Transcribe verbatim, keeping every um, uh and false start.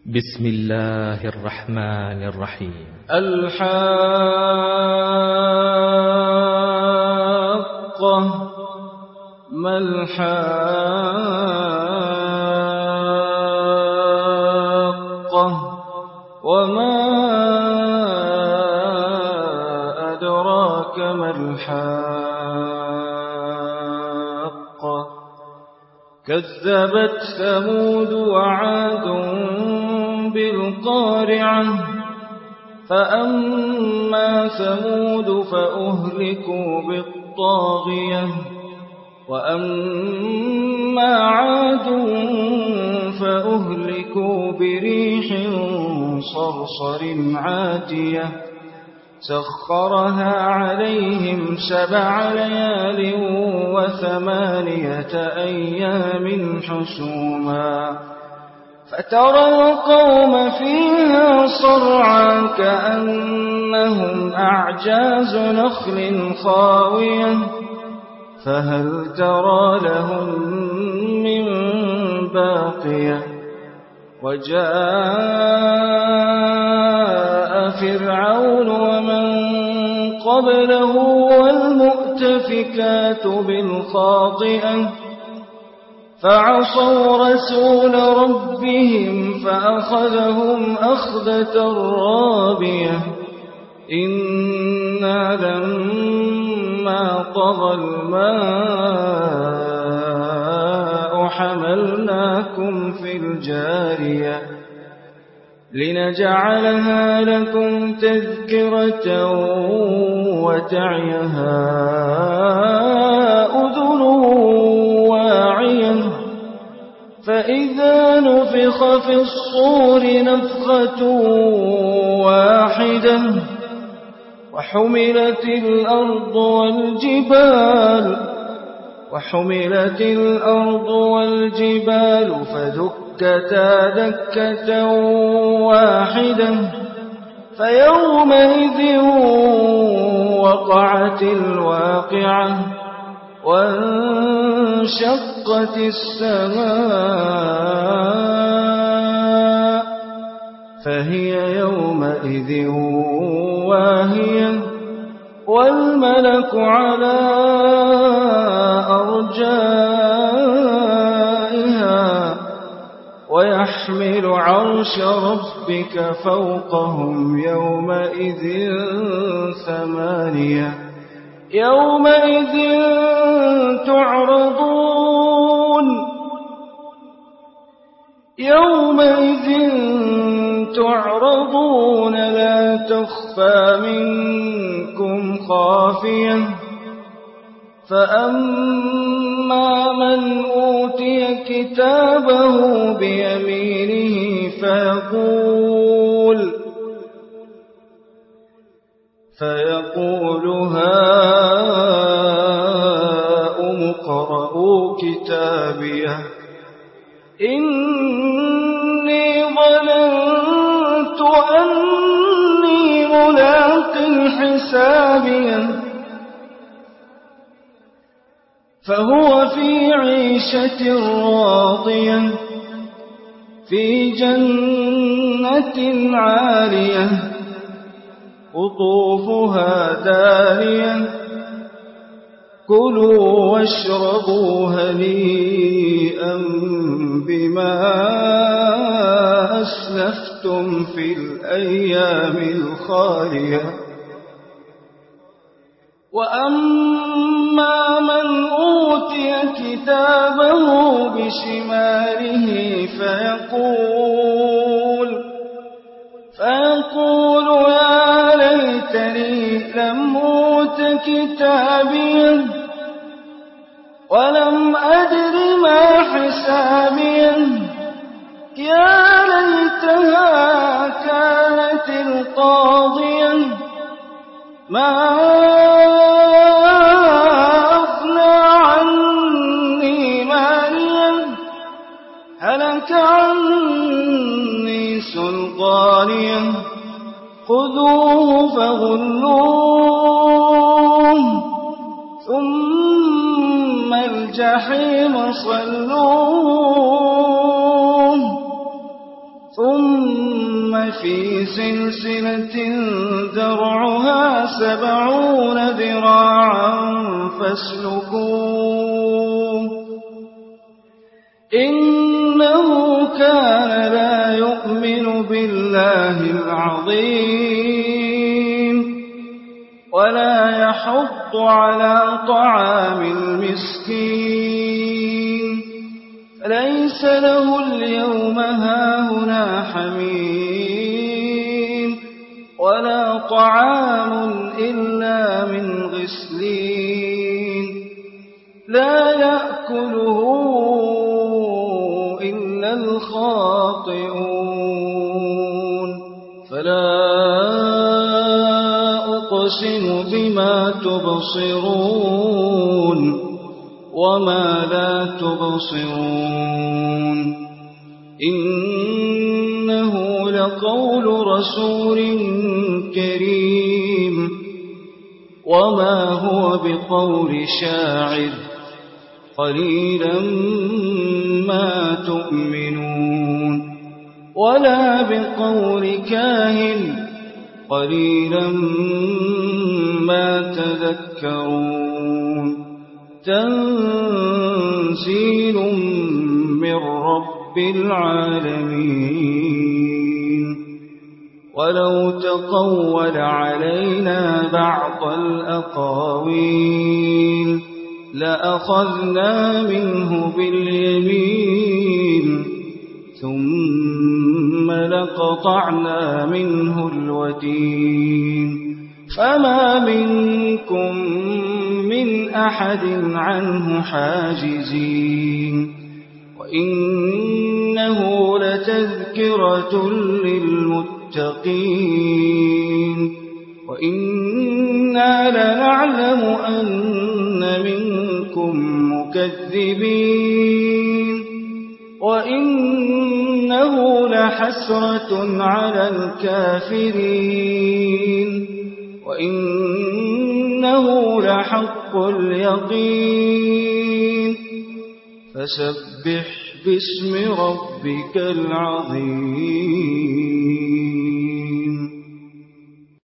بسم الله الرحمن الرحيم. الحاقة ما الحاقة وما أدراك ما الحاقة كذبت ثمود وعاد بالقارعة فأما ثمود فأهلكوا بالطاغية وأما عاد فأهلكوا بريح صرصر عاتية سخرها عليهم سبع ليال وثمانية أيام حسوما فترى القوم فيها صرعا كأنهم أعجاز نخل خاوية فهل ترى لهم من باقية وجاء فرعون ومن قبله والمؤتفكات بالخاطئة فعصوا رسول ربهم فأخذهم أخذة رابية إنا لما طغى الماء حملناكم في الجارية لنجعلها لكم تذكرة وتعيها أذن واعية فإذا نفخ في الصور نفخة واحدة وحملت الأرض والجبال وحملت الأرض والجبال فدكتا دكة واحدة فيومئذ وقعت الواقعة وانشقت السماء فهي يومئذ واهية والملك على أرجائها ويحمل عرش ربك فوقهم يومئذ ثمانية يومئذ تعرضون يومئذ تعرضون لا تخفى منكم خافية فأما من أوتي كتابه بيمينه فيقول فيقول هاؤم اقرءوا كتابيه إني ظننت أني ملاق حسابيه فهو في عيشة راضية في جنة عالية قطوفها دانية كلوا واشربوا هنيئا بما أسلفتم في الأيام الخالية وأما من أوتي كتابه بشماله فيقول فيقول يا ليتني لم أوت كتابيا ولم أدر ما حسابيا يا ليتها كانت القاضية ما أغنى عني ماليا هلك عني سلطانيا خذوه فغلوه ثم الجحيم صلوه ثم في سلسلة ذرعها سبعون ذراعا فاسلكوه إنه كان لا يؤمن بالله العظيم ولا يحض على طعام المسكين ليس له اليوم هاهنا حميم ولا طعام إلا من غسلين لا يأكله إلا الخاطئون فلا أقسم بما تبصرون وما لا تبصرون إنه لقول رسول كريم وما هو بقول شاعر قليلا ما تؤمنون ولا بقول كاهن قليلا ما تذكرون تنزيل من رب العالمين ولو تقول علينا بعض الأقاويل لأخذنا منه باليمين ثم لقطعنا منه الوتين فما منكم من أحد عنه حاجزين وإنه لتذكرة للمتقين وإنا لنعلم أن منكم مكذبين وإنه لحسرة على الكافرين وإنه لحق اليقين فسبح باسم ربك العظيم